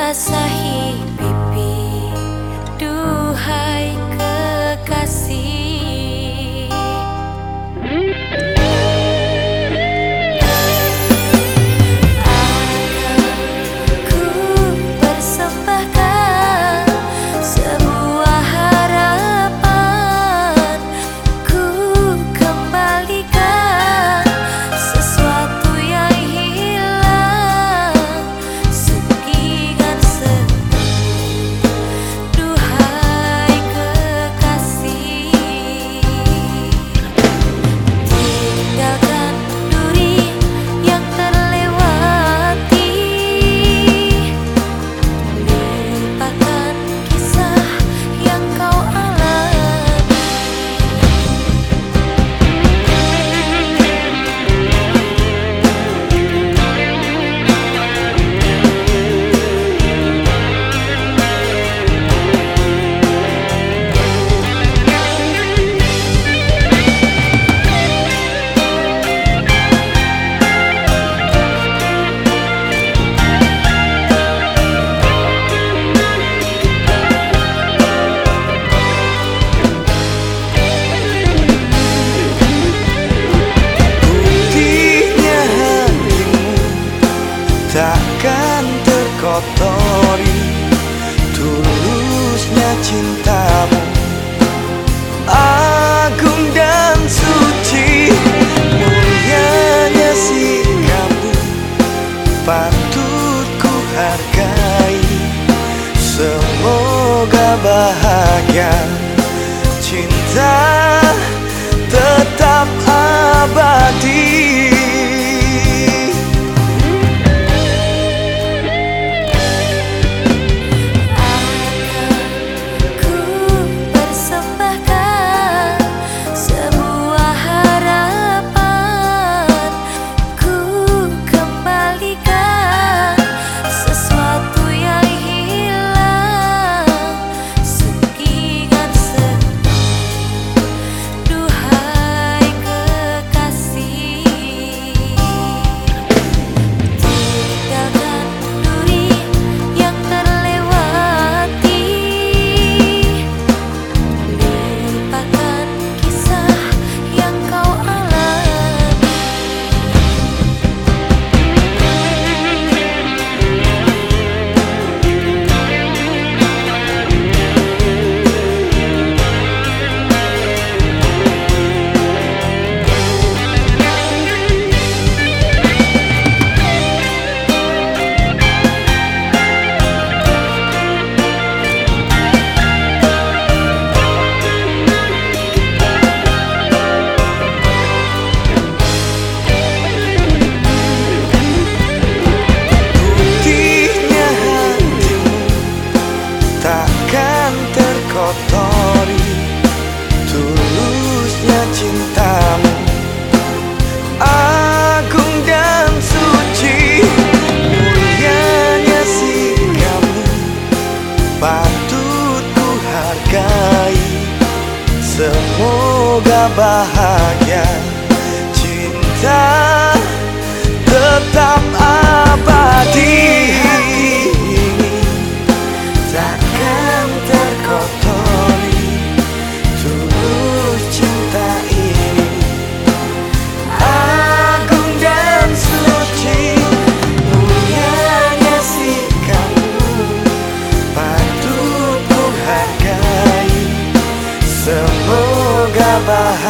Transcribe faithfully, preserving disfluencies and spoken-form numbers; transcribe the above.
basahi pipi, duhai kekasih. Aku persembahkan sebuah harapan, ku kembalikan sesuatu yang hilang, sungkingan senyum, duhai kekasih. Tinggalkan duri yang terlewati, lupakan kisah yang kau alami. Putihnya hatimu takkan terkotori, tulusnya cintamu agung dan suci, mulianya sikapmu patut ku hargai. Semoga bahagia, cinta tetap abadi. Aku persembahkan sebuah harapan, ku kembalikan sesuatu yang hilang, sungkingan senyum, duhai kekasih. Tinggalkan duri yang terlewati, lupakan kisah yang kau alami. Putihnya hatimu takkan terkotori, tulusnya cintamu agung dan suci, mulianya sikapmu patut ku hargai. Semoga bahagia, cinta tetap abadi. Hati ini takkan terkotori, tulus cinta ini agung dan suci, mulianya sikapmu patut ku hargai. Semoga bahagia,